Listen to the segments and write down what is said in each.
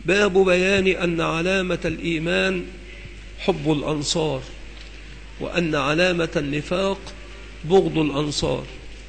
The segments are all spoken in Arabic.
باب بيان أن علامة الإيمان حب الأنصار، وأن علامة النفاق بغض الأنصار.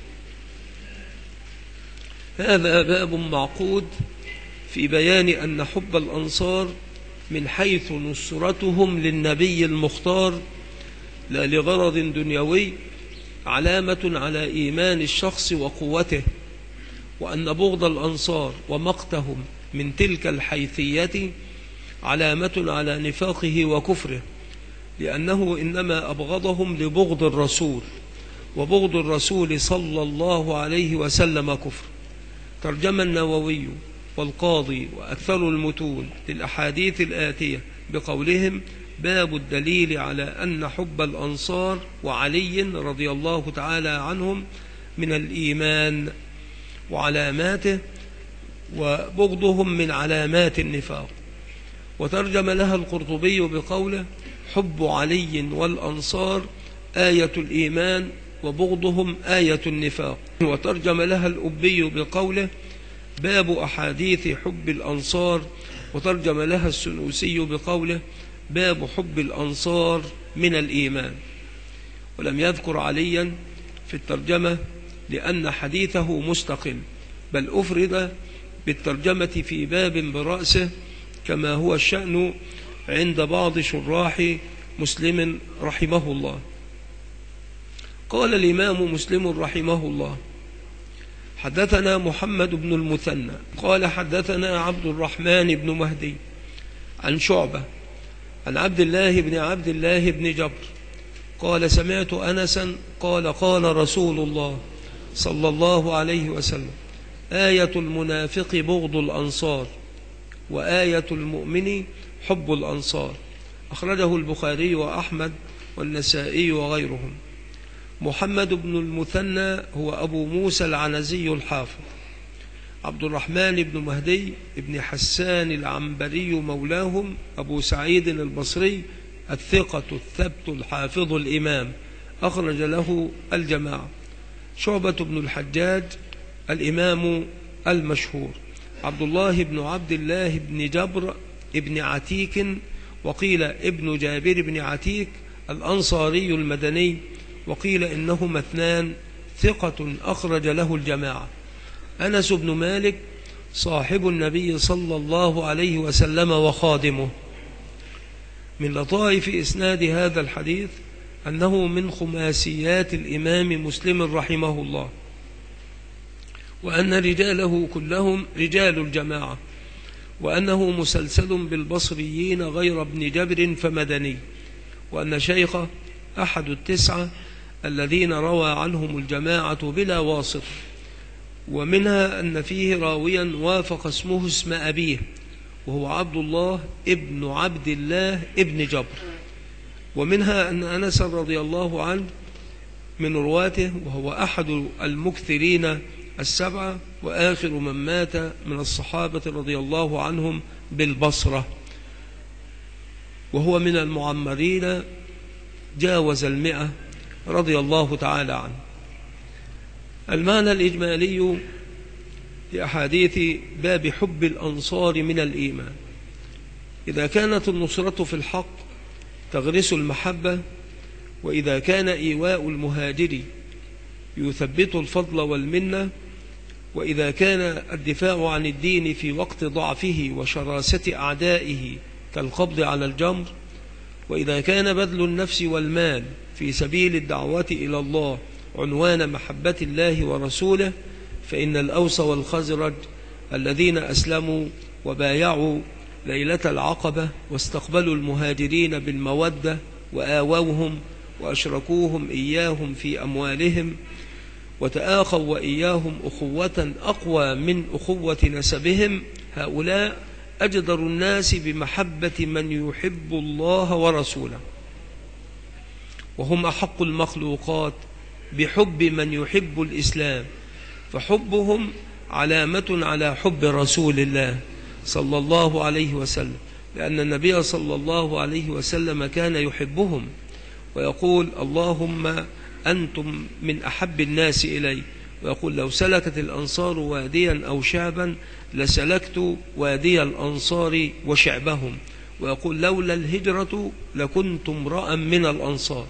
هذا باب معقود في بيان أن حب الأنصار من حيث نصرتهم للنبي المختار لا لغرض دنيوي علامة على إيمان الشخص وقوته، وأن بغض الأنصار ومقتهم من تلك الحيثية علامة على نفاقه وكفره، لأنه إنما أبغضهم لبغض الرسول، وبغض الرسول صلى الله عليه وسلم كفر. ترجم النووي والقاضي وأكثر المتون للأحاديث الآتية بقولهم: باب الدليل على أن حب الأنصار وعلي رضي الله تعالى عنهم من الإيمان وعلاماته، وبغضهم من علامات النفاق. وترجم لها القرطبي بقوله: حب علي والأنصار آية الإيمان وبغضهم آية النفاق. وترجم لها الأبي بقوله: باب أحاديث حب الأنصار. وترجم لها السنوسي بقوله: باب حب الأنصار من الإيمان. ولم يذكر عليا في الترجمة لأن حديثه مستقل، بل أفرد بالترجمة في باب برأسه كما هو الشأن عند بعض شراح مسلم رحمه الله. قال الإمام مسلم رحمه الله: حدثنا محمد بن المثنى قال حدثنا عبد الرحمن بن مهدي عن شعبة عن عبد الله بن جبر قال: سمعت أنسا قال: قال رسول الله صلى الله عليه وسلم: آية المنافق بغض الأنصار، وآية المؤمن حب الأنصار. أخرجه البخاري وأحمد والنسائي وغيرهم. محمد بن المثنى هو أبو موسى العنزي الحافظ، عبد الرحمن بن مهدي بن حسان العنبري مولاهم، أبو سعيد البصري الثقة الثبت الحافظ الإمام، أخرج له الجماعة. شعبة بن الحجاج الإمام المشهور. عبد الله بن جبر بن عتيك، وقيل ابن جابر بن عتيك الأنصاري المدني، وقيل إنهما اثنان، ثقة أخرج له الجماعة. أنس بن مالك صاحب النبي صلى الله عليه وسلم وخادمه. من لطائف إسناد هذا الحديث أنه من خماسيات الإمام مسلم رحمه الله، وأن رجاله كلهم رجال الجماعة، وأنه مسلسل بالبصريين غير ابن جبر فمدني، وأن شيخه أحد التسعة الذين روى عنهم الجماعة بلا واسط. ومنها أن فيه راويا وافق اسمه اسم أبيه، وهو عبد الله ابن جبر. ومنها أن أنس رضي الله عنه من رواته، وهو أحد المكثرين السبعة، وآخر من مات من الصحابة رضي الله عنهم بالبصرة، وهو من المعمرين، جاوز 100 رضي الله تعالى عنه. المعنى الإجمالي لأحاديث باب حب الأنصار من الإيمان: إذا كانت النصرة في الحق تغرس المحبة، وإذا كان إيواء المهاجر يثبت الفضل والمنة، وإذا كان الدفاع عن الدين في وقت ضعفه وشراسة أعدائه كالقبض على الجمر، وإذا كان بذل النفس والمال في سبيل الدعوة إلى الله عنوان محبة الله ورسوله، فإن الأوس والخزرج الذين أسلموا وبايعوا ليلة العقبة واستقبلوا المهاجرين بالمودة وآووهم وأشركوهم إياهم في أموالهم، وتآخوا وإياهم أخوة أقوى من أخوة نسبهم، هؤلاء أجدر الناس بمحبة من يحب الله ورسوله، وهم أحق المخلوقات بحب من يحب الإسلام، فحبهم علامة على حب رسول الله صلى الله عليه وسلم، لأن النبي صلى الله عليه وسلم كان يحبهم ويقول: اللهم أنتم من أحب الناس إلي، ويقول لو سلكت الأنصار واديا أو شعبا لسلكت وادي الأنصار وشعبهم. ويقول لولا الهجرة لكنت امرأ من الأنصار.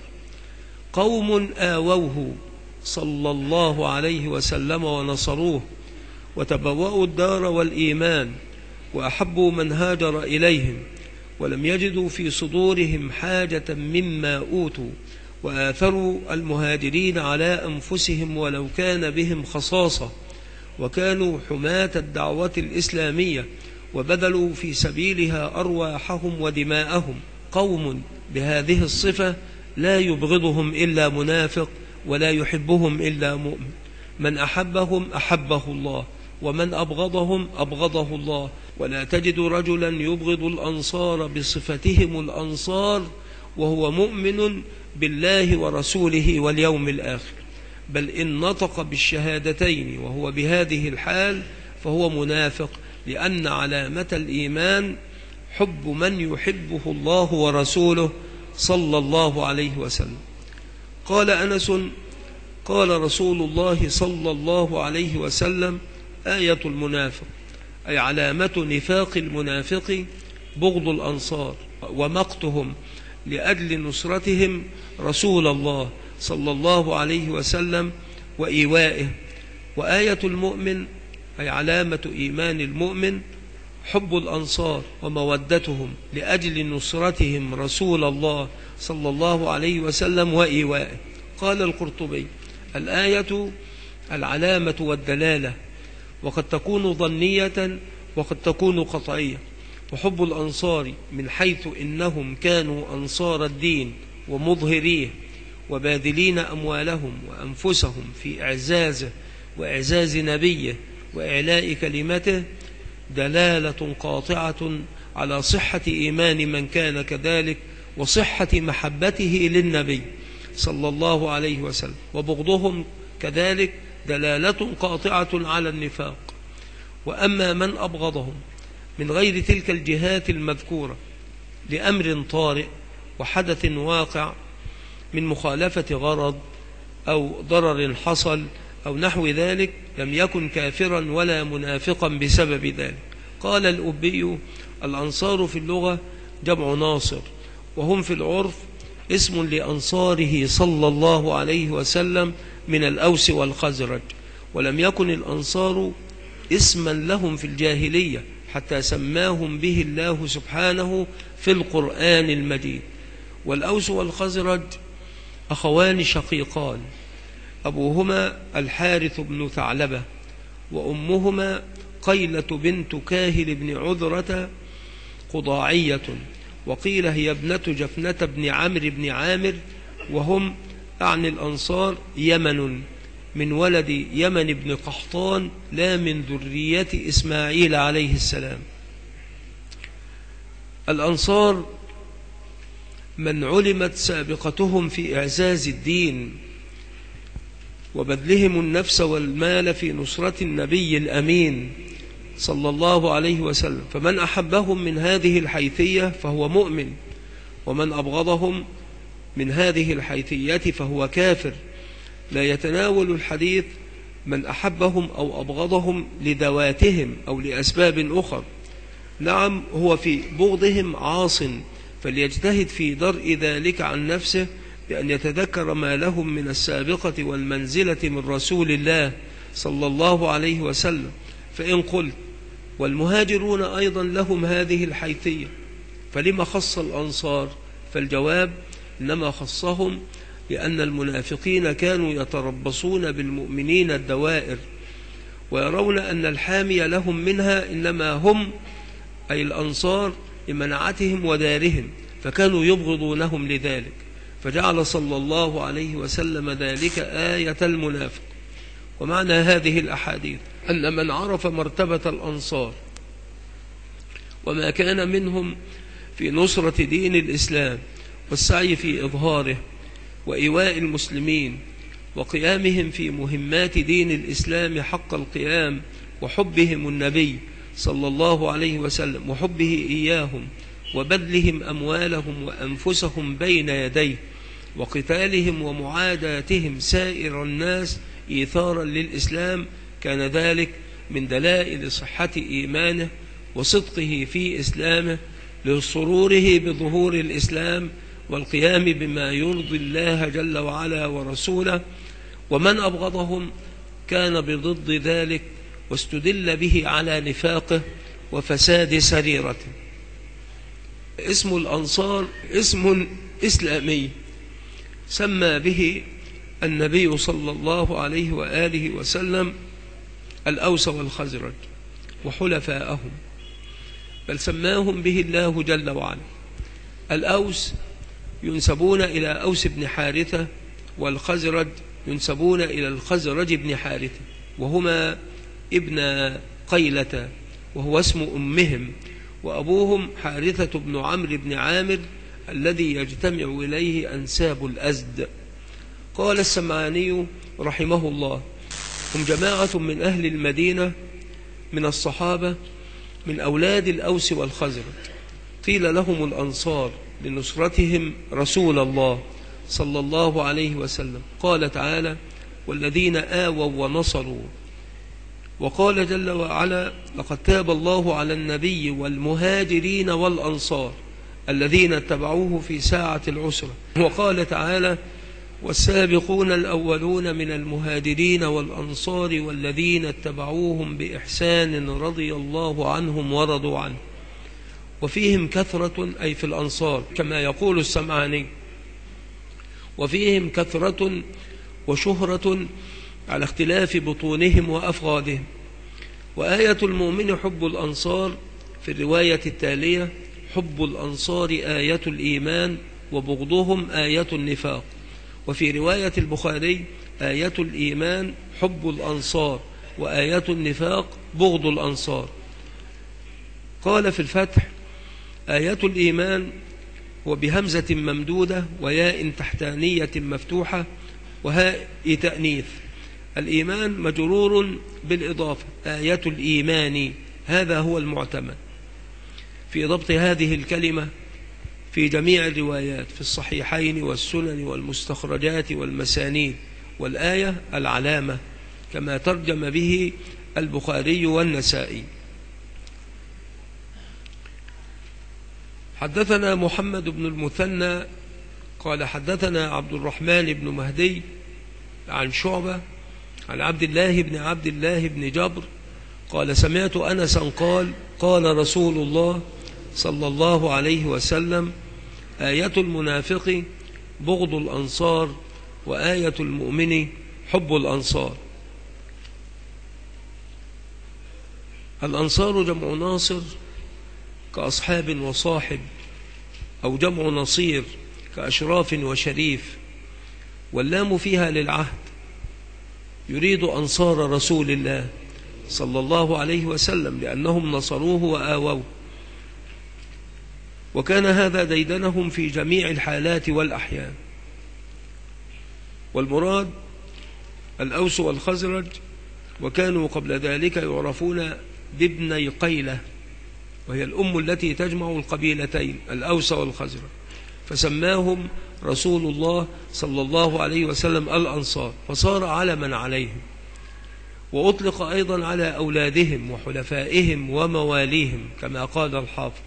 قوم آووه صلى الله عليه وسلم ونصروه وتبوأوا الدار والإيمان وأحبوا من هاجر إليهم ولم يجدوا في صدورهم حاجة مما أوتوا وآثروا المهاجرين على أنفسهم ولو كان بهم خصاصة وكانوا حماة الدعوة الإسلامية وبذلوا في سبيلها أرواحهم ودماءهم. قوم بهذه الصفة لا يبغضهم إلا منافق ولا يحبهم إلا مؤمن. من أحبهم أحبه الله ومن أبغضهم أبغضه الله. ولا تجد رجلا يبغض الأنصار بصفتهم الأنصار وهو مؤمن بالله ورسوله واليوم الآخر، بل إن نطق بالشهادتين وهو بهذه الحال فهو منافق، لأن علامة الإيمان حب من يحبه الله ورسوله صلى الله عليه وسلم. قال أنس قال رسول الله صلى الله عليه وسلم آية المنافق، أي علامة نفاق المنافق بغض الأنصار ومقتهم لأجل نصرتهم رسول الله صلى الله عليه وسلم وإيوائه. وآية المؤمن أي علامة إيمان المؤمن حب الأنصار ومودتهم لأجل نصرتهم رسول الله صلى الله عليه وسلم وإيوائه. قال القرطبي الآية العلامة والدلالة، وقد تكون ظنية وقد تكون قطعية. وحب الأنصار من حيث إنهم كانوا أنصار الدين ومظهريه وباذلين أموالهم وأنفسهم في إعزازه وإعزاز نبيه وإعلاء كلمته، دلالة قاطعة على صحة إيمان من كان كذلك وصحة محبته للنبي صلى الله عليه وسلم. وبغضهم كذلك دلالة قاطعة على النفاق. وأما من أبغضهم من غير تلك الجهات المذكورة لأمر طارئ وحدث واقع من مخالفة غرض أو ضرر حصل أو نحو ذلك، لم يكن كافرا ولا منافقا بسبب ذلك. قال الأبي الأنصار في اللغة جمع ناصر، وهم في العرف اسم لأنصاره صلى الله عليه وسلم من الأوس والخزرج. ولم يكن الأنصار اسما لهم في الجاهلية حتى سماهم به الله سبحانه في القرآن المجيد. والأوس والخزرج أخوان شقيقان، أبوهما الحارث بن ثعلبة وأمهما قيلة بنت كاهل بن عذرة قضاعية، وقيل هي ابنة جفنة بن عمرو بن عامر. وهم أعني الأنصار يمن من ولد يمن بن قحطان لا من ذرية إسماعيل عليه السلام. الأنصار من علمت سابقتهم في إعزاز الدين وبذلهم النفس والمال في نصرة النبي الأمين صلى الله عليه وسلم، فمن أحبهم من هذه الحيثية فهو مؤمن، ومن أبغضهم من هذه الحيثية فهو كافر. لا يتناول الحديث من أحبهم أو أبغضهم لذواتهم أو لأسباب أخرى. نعم هو في بغضهم عاص، فليجتهد في درء ذلك عن نفسه بأن يتذكر ما لهم من السابقة والمنزلة من رسول الله صلى الله عليه وسلم. فإن قلت والمهاجرون أيضا لهم هذه الحيثية فلما خص الأنصار؟ فالجواب إنما خصهم لأن المنافقين كانوا يتربصون بالمؤمنين الدوائر ويرون أن الحامي لهم منها إنما هم أي الأنصار لمنعتهم ودارهم، فكانوا يبغضونهم لذلك، فجعل صلى الله عليه وسلم ذلك آية المنافق. ومعنى هذه الأحاديث أن من عرف مرتبة الأنصار وما كان منهم في نصرة دين الإسلام والسعي في إظهاره وإيواء المسلمين وقيامهم في مهمات دين الإسلام حق القيام وحبهم النبي صلى الله عليه وسلم وحبه إياهم وبذلهم أموالهم وأنفسهم بين يديه وقتالهم ومعاداتهم سائر الناس إيثارا للإسلام كان ذلك من دلائل صحة إيمانه وصدقه في إسلامه لسروره بظهور الإسلام والقيام بما يرضي الله جل وعلا ورسوله. ومن أبغضهم كان بضد ذلك واستدل به على نفاقه وفساد سريرته. اسم الأنصار اسم إسلامي سمى به النبي صلى الله عليه وآله وسلم الأوس والخزرج وحلفاءهم، بل سماهم به الله جل وعلا. الأوس ينسبون إلى أوس بن حارثة، والخزرج ينسبون إلى الخزرج بن حارثة، وهما ابن قيلة وهو اسم أمهم، وأبوهم حارثة بن عمرو بن عامر الذي يجتمع إليه أنساب الأزد. قال السمعاني رحمه الله: هم جماعة من أهل المدينة من الصحابة من أولاد الأوس والخزرج، قيل لهم الأنصار لنصرتهم رسول الله صلى الله عليه وسلم. قال تعالى: والذين آووا ونصروا. وقال جل وعلا: لقد تاب الله على النبي والمهاجرين والأنصار الذين اتبعوه في ساعة العسرة. وقال تعالى: والسابقون الأولون من المهاجرين والأنصار والذين اتبعوهم بإحسان رضي الله عنهم ورضوا عنه. وفيهم كثرة، أي في الأنصار كما يقول السمعاني، وفيهم كثرة وشهرة على اختلاف بطونهم وأفغادهم. وآية المؤمن حب الأنصار في الرواية التالية: حب الأنصار آية الإيمان وبغضهم آية النفاق. وفي رواية البخاري: آية الإيمان حب الأنصار وآية النفاق بغض الأنصار. قال في الفتح: آية الإيمان وبهمزة ممدودة وياء تحتانية مفتوحة وهاء تأنيث. الإيمان مجرور بالإضافة، آية الإيمان، هذا هو المعتمد في ضبط هذه الكلمة في جميع الروايات في الصحيحين والسنن والمستخرجات والمسانيد. والآية العلامة كما ترجم به البخاري والنسائي. حدثنا محمد بن المثنى قال حدثنا عبد الرحمن بن مهدي عن شعبة عن عبد الله بن جبر قال: سمعت أنسا قال: قال رسول الله صلى الله عليه وسلم: آية المنافق بغض الأنصار وآية المؤمن حب الأنصار. الأنصار جمع ناصر كأصحاب وصاحب، أو جمع نصير كأشراف وشريف، واللام فيها للعهد، يريد أنصار رسول الله صلى الله عليه وسلم لأنهم نصروه وآووه، وكان هذا ديدنهم في جميع الحالات والأحيان. والمراد الأوس والخزرج، وكانوا قبل ذلك يعرفون بابني قيلة، وهي الأم التي تجمع القبيلتين الأوس والخزرج، فسماهم رسول الله صلى الله عليه وسلم الأنصار، فصار علما عليهم. وأطلق أيضا على أولادهم وحلفائهم ومواليهم كما قال الحافظ.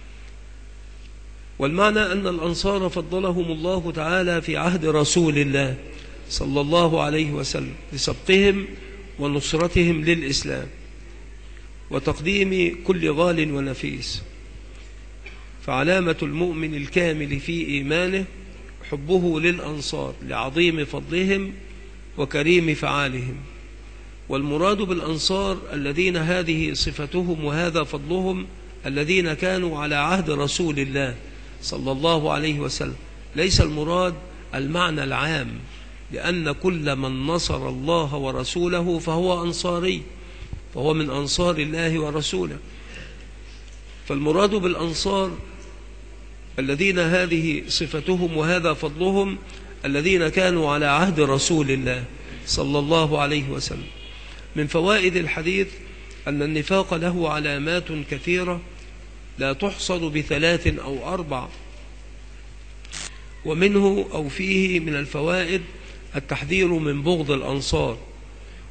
والمعنى أن الأنصار فضلهم الله تعالى في عهد رسول الله صلى الله عليه وسلم لسبقهم ونصرتهم للإسلام وتقديم كل غال ونفيس. فعلامة المؤمن الكامل في إيمانه حبه للأنصار لعظيم فضلهم وكريم فعالهم. والمراد بالأنصار الذين هذه صفتهم وهذا فضلهم الذين كانوا على عهد رسول الله صلى الله عليه وسلم، ليس المراد المعنى العام، لأن كل من نصر الله ورسوله فهو أنصاري، فهو من أنصار الله ورسوله. فالمراد بالأنصار الذين هذه صفتهم وهذا فضلهم الذين كانوا على عهد رسول الله صلى الله عليه وسلم. من فوائد الحديث أن النفاق له علامات كثيرة لا تحصر بثلاث أو أربع، ومنه أو فيه من الفوائد التحذير من بغض الأنصار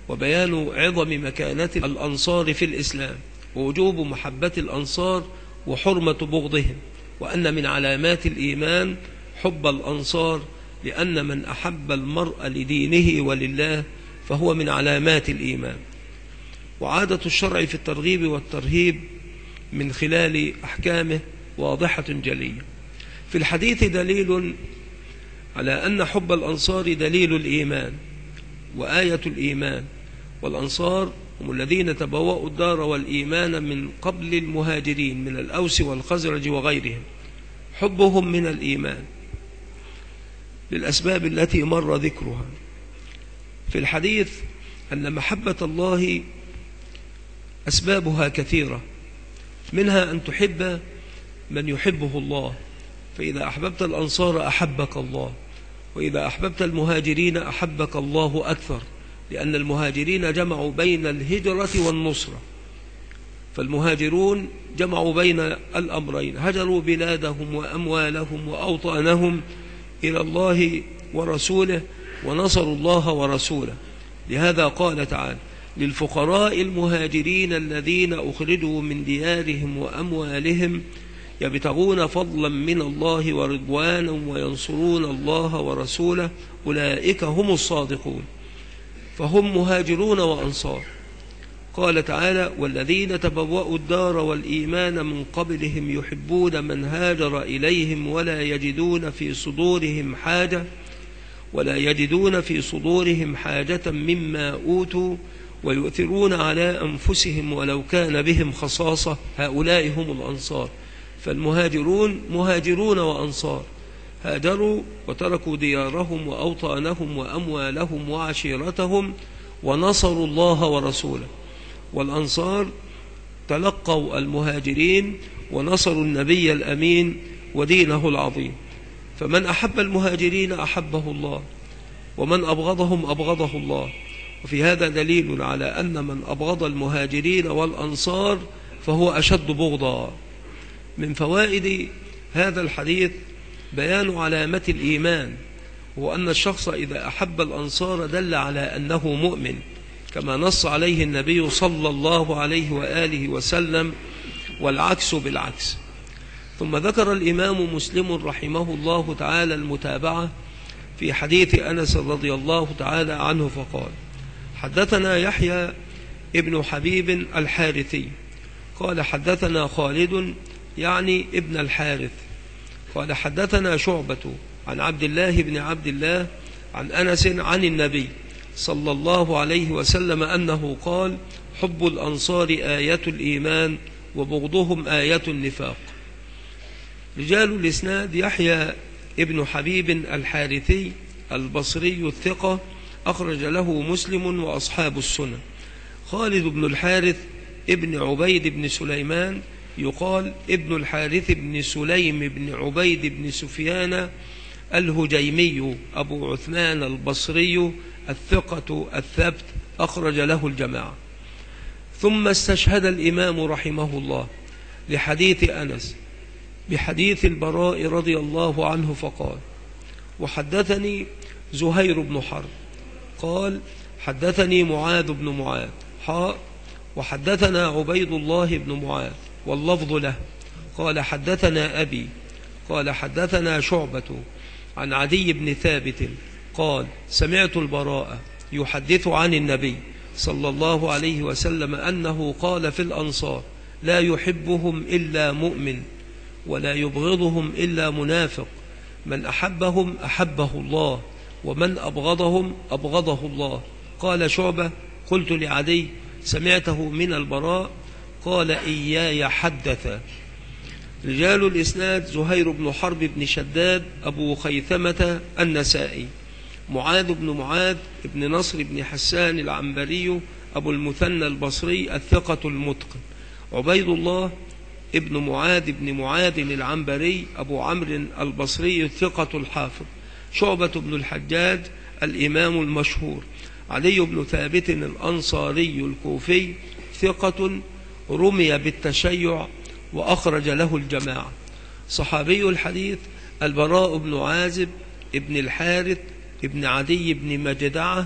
وبيان عظم مكانة الأنصار في الإسلام ووجوب محبة الأنصار وحرمة بغضهم، وأن من علامات الإيمان حب الأنصار، لأن من أحب المرء لدينه ولله فهو من علامات الإيمان. وعادة الشرع في الترغيب والترهيب من خلال أحكامه واضحة جلية. في الحديث دليل على أن حب الأنصار دليل الإيمان وآية الإيمان، والأنصار هم الذين تبوأوا الدار والإيمان من قبل المهاجرين من الأوس والخزرج وغيرهم. حبهم من الإيمان للأسباب التي مر ذكرها في الحديث، أن محبة الله أسبابها كثيرة، منها أن تحب من يحبه الله، فإذا أحببت الأنصار أحبك الله، وإذا أحببت المهاجرين أحبك الله أكثر، لأن المهاجرين جمعوا بين الهجرة والنصرة، فالمهاجرون جمعوا بين الأمرين، هجروا بلادهم وأموالهم وأوطانهم إلى الله ورسوله ونصروا الله ورسوله. لهذا قال تعالى: للفقراء المهاجرين الذين أخرجوا من ديارهم وأموالهم يبتغون فضلا من الله ورضوانا وينصرون الله ورسوله أولئك هم الصادقون. فهم مهاجرون وأنصار. قال تعالى: والذين تبوأوا الدار والإيمان من قبلهم يحبون من هاجر إليهم ولا يجدون في صدورهم حاجة مما أوتوا ويؤثرون على أنفسهم ولو كان بهم خصاصة، هؤلاء هم الأنصار. فالمهاجرون مهاجرون وأنصار، هاجروا وتركوا ديارهم وأوطانهم وأموالهم وعشيرتهم ونصروا الله ورسوله. والأنصار تلقوا المهاجرين ونصروا النبي الأمين ودينه العظيم. فمن أحب المهاجرين أحبه الله، ومن أبغضهم أبغضه الله. وفي هذا دليل على أن من أبغض المهاجرين والأنصار فهو أشد بغضا. من فوائد هذا الحديث بيان علامة الإيمان، وأن الشخص إذا أحب الأنصار دل على أنه مؤمن، كما نص عليه النبي صلى الله عليه وآله وسلم، والعكس بالعكس. ثم ذكر الإمام مسلم رحمه الله تعالى المتابعة في حديث أنس رضي الله تعالى عنه فقال: حدثنا يحيى ابن حبيب الحارثي قال حدثنا خالد يعني ابن الحارث قال حدثنا شعبة عن عبد الله بن عبد الله عن أنس عن النبي صلى الله عليه وسلم أنه قال: حب الأنصار آية الإيمان وبغضهم آية النفاق. رجال الإسناد: يحيى ابن حبيب الحارثي البصري الثقة، أخرج له مسلم وأصحاب السنن. خالد بن الحارث ابن عبيد بن سليمان، يقال ابن الحارث بن سليم بن عبيد بن سفيان الهجيمي أبو عثمان البصري الثقة الثبت، أخرج له الجماعة. ثم استشهد الإمام رحمه الله لحديث أنس بحديث البراء رضي الله عنه فقال: وحدثني زهير بن حرب قال حدثني معاذ بن معاذ وحدثنا عبيد الله بن معاذ واللفظ له قال حدثنا أبي قال حدثنا شعبة عن عدي بن ثابت قال: سمعت البراء يحدث عن النبي صلى الله عليه وسلم أنه قال في الأنصار: لا يحبهم إلا مؤمن ولا يبغضهم إلا منافق، من أحبهم أحبه الله ومن أبغضهم أبغضه الله. قال شعبة: قلت لعدي: سمعته من البراء؟ قال: إياي حدث. رجال الإسناد: زهير بن حرب بن شداد أبو خيثمة النسائي، معاذ بن معاذ بن نصر بن حسان العنبري أبو المثنى البصري الثقة المتقن، عبيد الله ابن معاذ بن معاذ العنبري أبو عمرو البصري الثقة الحافظ، شعبة بن الحجاج الإمام المشهور، علي بن ثابت الأنصاري الكوفي ثقة رمي بالتشيع وأخرج له الجماعة. صحابي الحديث: البراء بن عازب ابن الحارث ابن عدي بن مجدعة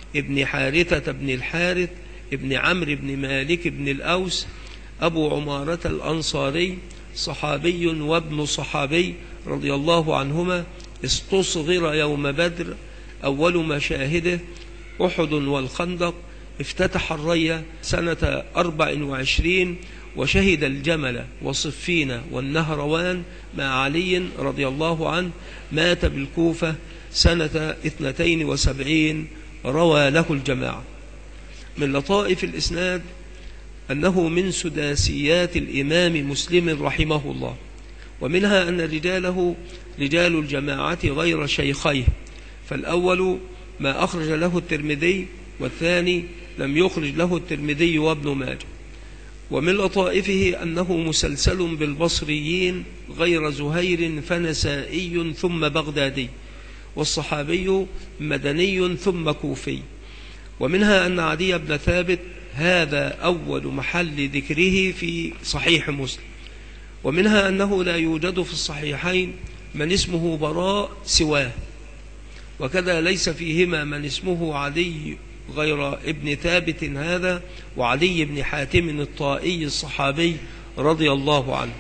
ابن حارثة بن الحارث ابن عمرو بن مالك بن الأوس أبو عمارة الأنصاري، صحابي وابن صحابي رضي الله عنهما، استصغر يوم بدر، أول مشاهده أحد والخندق، افتتح الرية سنة 24 وشهد الجمل وصفين والنهروان مع علي رضي الله عنه، مات بالكوفة سنة 72، روى له الجماعة. من لطائف الإسناد أنه من سداسيات الإمام مسلم رحمه الله، ومنها أن رجاله رجال الجماعة غير شيخيه، فالأول ما أخرج له الترمذي، والثاني لم يخرج له الترمذي وابن ماجه. ومن لطائفه أنه مسلسل بالبصريين غير زهير فنسائي ثم بغدادي، والصحابي مدني ثم كوفي. ومنها أن عدي بن ثابت هذا أول محل ذكره في صحيح مسلم. ومنها أنه لا يوجد في الصحيحين من اسمه براء سواه، وكذا ليس فيهما من اسمه عدي غير ابن ثابت هذا وعدي بن حاتم الطائي الصحابي رضي الله عنه.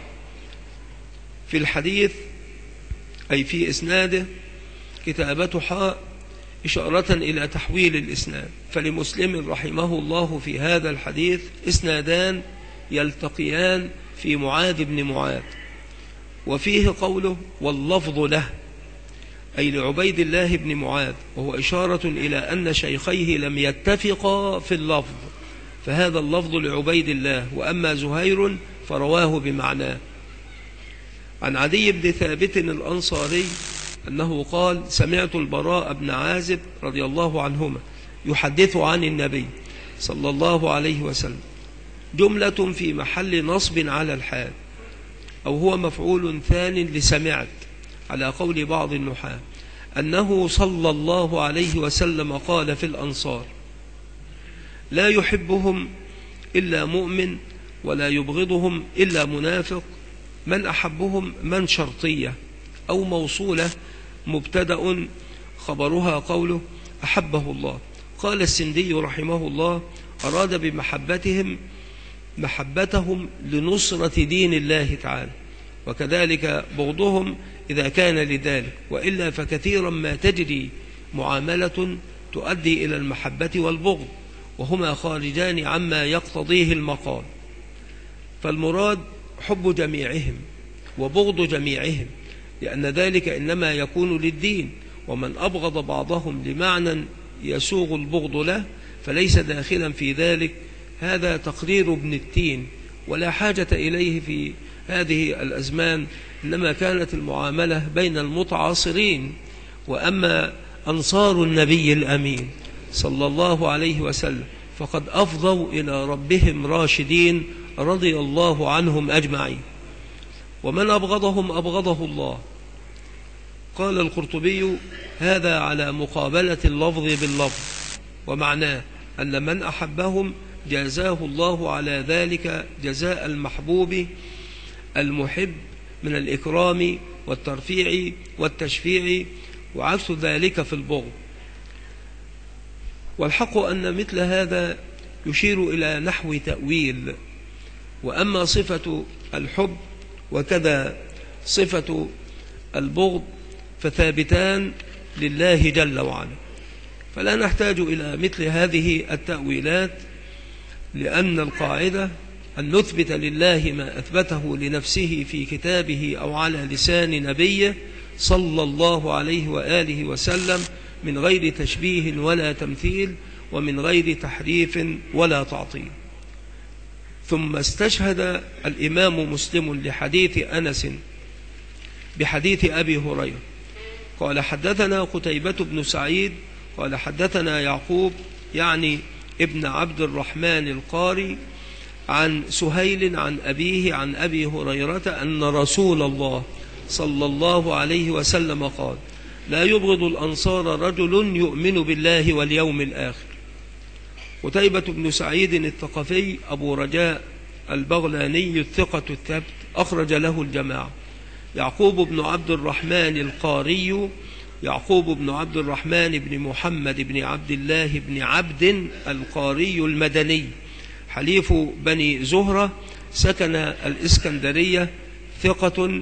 في الحديث أي في إسناده كتابة حاء إشارة إلى تحويل الإسناد، فلمسلم رحمه الله في هذا الحديث إسنادان يلتقيان في معاذ بن معاذ، وفيه قوله واللفظ له، أي لعبيد الله بن معاذ، وهو إشارة إلى أن شيخيه لم يتفقا في اللفظ، فهذا اللفظ لعبيد الله، وأما زهير فرواه بمعناه. عن عدي بن ثابت الأنصاري أنه قال سمعت البراء بن عازب رضي الله عنهما يحدث عن النبي صلى الله عليه وسلم، جملة في محل نصب على الحال، أو هو مفعول ثان لسمعت على قول بعض النحاة، أنه صلى الله عليه وسلم قال في الأنصار لا يحبهم إلا مؤمن ولا يبغضهم إلا منافق، من أحبهم من شرطية أو موصولة مبتدأ خبرها قوله أحبه الله. قال السندي رحمه الله أراد محبتهم لنصرة دين الله تعالى، وكذلك بغضهم إذا كان لذلك، وإلا فكثيرا ما تجري معاملة تؤدي إلى المحبة والبغض، وهما خارجان عما يقتضيه المقال. فالمراد حب جميعهم وبغض جميعهم، لأن ذلك إنما يكون للدين، ومن أبغض بعضهم لمعنى يسوغ البغض له فليس داخلا في ذلك، هذا تقرير ابن التين ولا حاجة إليه في هذه الأزمان، إنما كانت المعاملة بين المتعاصرين. وأما أنصار النبي الأمين صلى الله عليه وسلم فقد أفضوا إلى ربهم راشدين رضي الله عنهم أجمعين، ومن أبغضهم أبغضه الله. قال القرطبي هذا على مقابلة اللفظ باللفظ، ومعناه أن من أحبهم جازاه الله على ذلك جزاء المحبوب المحب من الإكرام والترفيع والتشفيع، وعكس ذلك في البغض. والحق أن مثل هذا يشير إلى نحو تأويل. وأما صفة الحب وكذا صفة البغض فثابتان لله جل وعلا، فلا نحتاج إلى مثل هذه التأويلات، لأن القاعدة أن نثبت لله ما أثبته لنفسه في كتابه أو على لسان نبيه صلى الله عليه وآله وسلم من غير تشبيه ولا تمثيل، ومن غير تحريف ولا تعطيل. ثم استشهد الإمام مسلم لحديث أنس بحديث أبي هريرة قال حدثنا قتيبة بن سعيد قال حدثنا يعقوب يعني ابن عبد الرحمن القاري عن سهيل عن أبيه عن أبي هريرة أن رسول الله صلى الله عليه وسلم قال لا يبغض الأنصار رجل يؤمن بالله واليوم الآخر. قتيبة بن سعيد الثقفي أبو رجاء البغلاني الثقة الثبت أخرج له الجماعة. يعقوب بن عبد الرحمن القاري يعقوب بن عبد الرحمن بن محمد بن عبد الله بن عبد القاري المدني حليف بني زهرة، سكن الإسكندرية، ثقة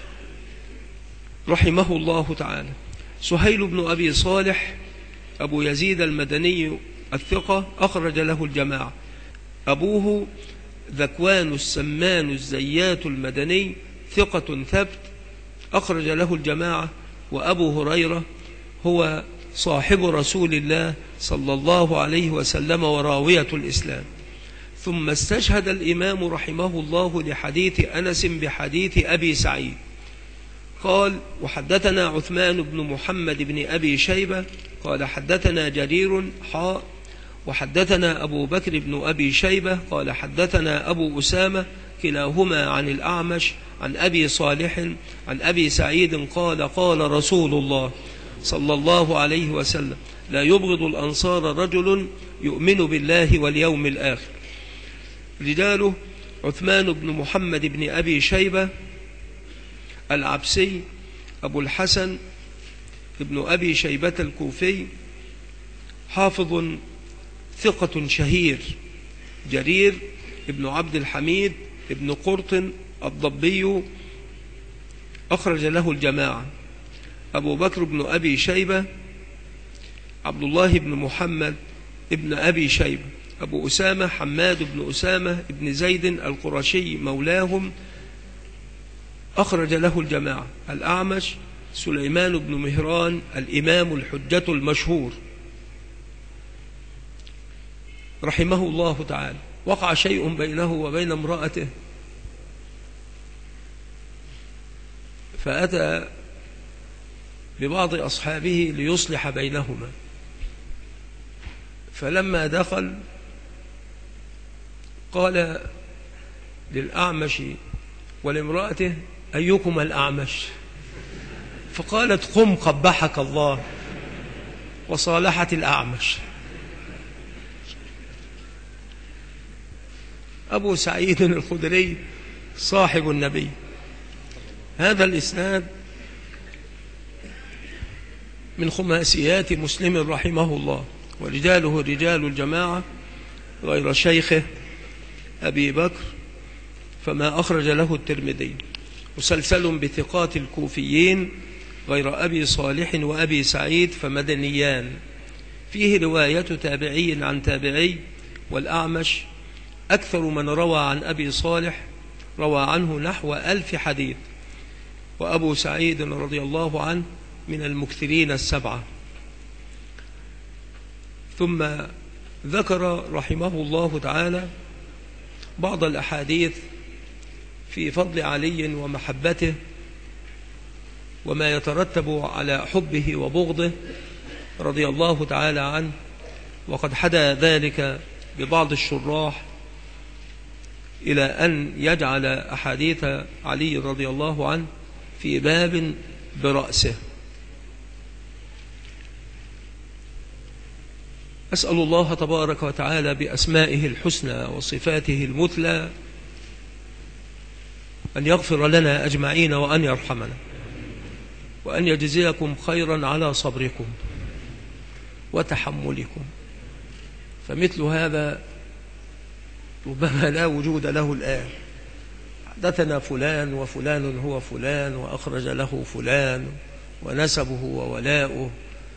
رحمه الله تعالى. سهيل بن أبي صالح أبو يزيد المدني الثقة، أخرج له الجماعة. أبوه ذكوان السمان الزيات المدني، ثقة ثبت، أخرج له الجماعة. وأبو هريرة هو صاحب رسول الله صلى الله عليه وسلم وراوية الإسلام. ثم استشهد الإمام رحمه الله لحديث أنس بحديث أبي سعيد قال: وحدثنا عثمان بن محمد بن أبي شيبة قال حدثنا جرير وحدثنا أبو بكر بن أبي شيبة قال حدثنا أبو أسامة كلاهما عن الأعمش عن أبي صالح عن أبي سعيد قال: قال رسول الله صلى الله عليه وسلم: لا يبغض الأنصار رجل يؤمن بالله واليوم الآخر. رجاله: عثمان بن محمد بن أبي شيبة العبسي أبو الحسن ابن أبي شيبة الكوفي، حافظ ثقة شهير. جرير ابن عبد الحميد ابن قرط الضبي، أخرج له الجماعة. أبو بكر بن أبي شيبة عبد الله بن محمد ابن أبي شيبة. أبو أسامة حماد بن أسامة ابن زيد القرشي مولاهم، أخرج له الجماعة. الأعمش سليمان بن مهران الإمام الحجة المشهور رحمه الله تعالى. وقع شيء بينه وبين امرأته، فأتى ببعض أصحابه ليصلح بينهما، فلما دخل قال للأعمش ولامرأته: أيكما الأعمش؟ فقالت: قم قبحك الله، وصالحت الأعمش. أبو سعيد الخدري صاحب النبي. هذا الإسناد من خماسيات مسلم رحمه الله، ورجاله رجال الجماعة غير شيخه أبي بكر، فما أخرج له الترمذي. مسلسل بثقات الكوفيين غير أبي صالح وأبي سعيد فمدنيان، فيه رواية تابعي عن تابعي. والأعمش أكثر من روى عن أبي صالح، روى عنه نحو 1000 حديث. وأبو سعيد رضي الله عنه من المكثرين السبعة. ثم ذكر رحمه الله تعالى بعض الأحاديث في فضل علي ومحبته وما يترتب على حبه وبغضه رضي الله تعالى عنه. وقد حدا ذلك ببعض الشراح إلى أن يجعل أحاديث علي رضي الله عنه في باب برأسه. أسأل الله تبارك وتعالى بأسمائه الحسنى وصفاته المثلى أن يغفر لنا أجمعين وأن يرحمنا، وأن يجزيكم خيرا على صبركم وتحملكم، فمثل هذا ربما لا وجود له الآن. حدثنا فلان وفلان هو فلان، وأخرج له فلان، ونسبه وولاؤه،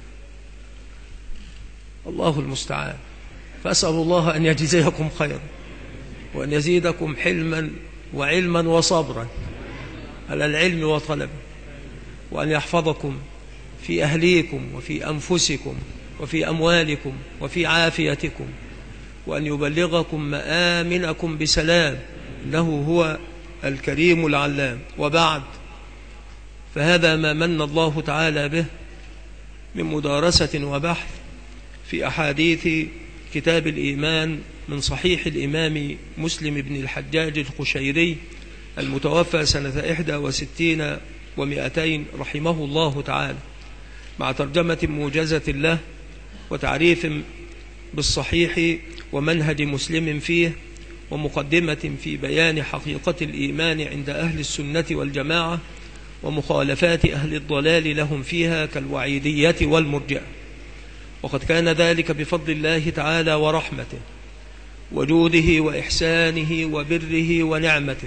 الله المستعان. فأسأل الله أن يجزيكم خيرا، وأن يزيدكم حلما وعلما وصبرا على العلم وطلبه، وأن يحفظكم في أهليكم وفي أنفسكم وفي أموالكم وفي عافيتكم، وأن يبلغكم مآمنكم بسلام، إنه هو الكريم العلام. وبعد، فهذا ما من الله تعالى به من مدارسة وبحث في أحاديث كتاب الإيمان من صحيح الإمام مسلم بن الحجاج القشيري المتوفى سنة 61 و200 رحمه الله تعالى، مع ترجمة موجزة له وتعريف بالصحيح ومنهج مسلم فيه، ومقدمة في بيان حقيقة الإيمان عند أهل السنة والجماعة، ومخالفات أهل الضلال لهم فيها كالوعيدية والمرجئة. وقد كان ذلك بفضل الله تعالى ورحمته وجوده وإحسانه وبره ونعمته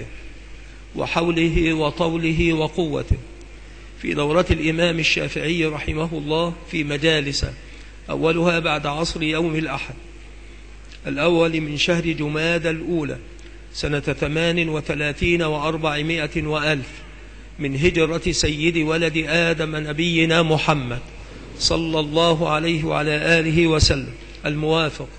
وحوله وطوله وقوته في دورة الإمام الشافعي رحمه الله في مجالس، أولها بعد عصر يوم الأحد الأول من شهر جماد الأولى سنة 38 و400 وألف من هجرة سيد ولد آدم نبينا محمد صلى الله عليه وعلى آله وسلم، الموافق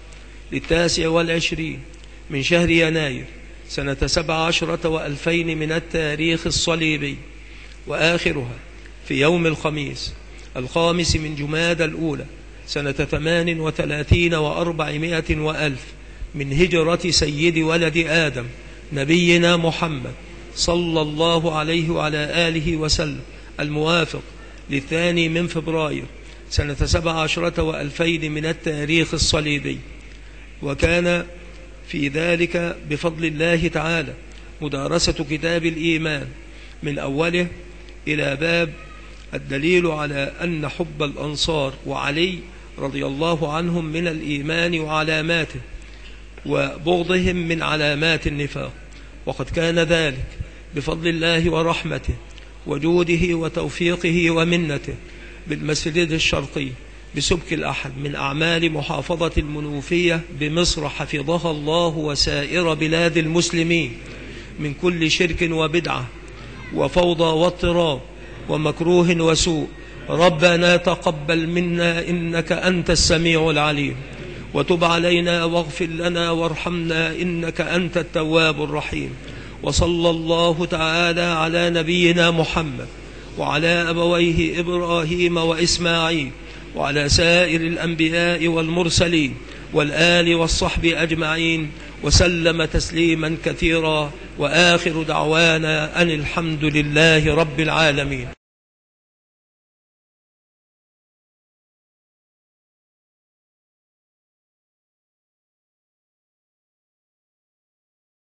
29 من شهر يناير سنة 17 و2000 من التاريخ الصليبي، وآخرها في يوم الخميس 5 من جماد الأولى سنة 38 و400 وألف من هجرة سيد ولد آدم نبينا محمد صلى الله عليه وعلى آله وسلم، الموافق 2 من فبراير سنة 17 و2000 من التاريخ الصليبي. وكان في ذلك بفضل الله تعالى مدارسة كتاب الإيمان من أوله إلى باب الدليل على أن حب الأنصار وعلي رضي الله عنهم من الإيمان وعلاماته، وبغضهم من علامات النفاق. وقد كان ذلك بفضل الله ورحمته وجوده وتوفيقه ومنته بالمسجد الشرقي بسبك الأحد من أعمال محافظة المنوفية بمصر حفظها الله وسائر بلاد المسلمين من كل شرك وبدعة وفوضى واضطراب ومكروه وسوء. ربنا تقبل منا إنك أنت السميع العليم، وتب علينا واغفر لنا وارحمنا إنك أنت التواب الرحيم. وصلى الله تعالى على نبينا محمد وعلى أبويه إبراهيم وإسماعيل وعلى سائر الأنبياء والمرسلين والآل والصحب أجمعين وسلم تسليما كثيرا، وآخر دعوانا أن الحمد لله رب العالمين.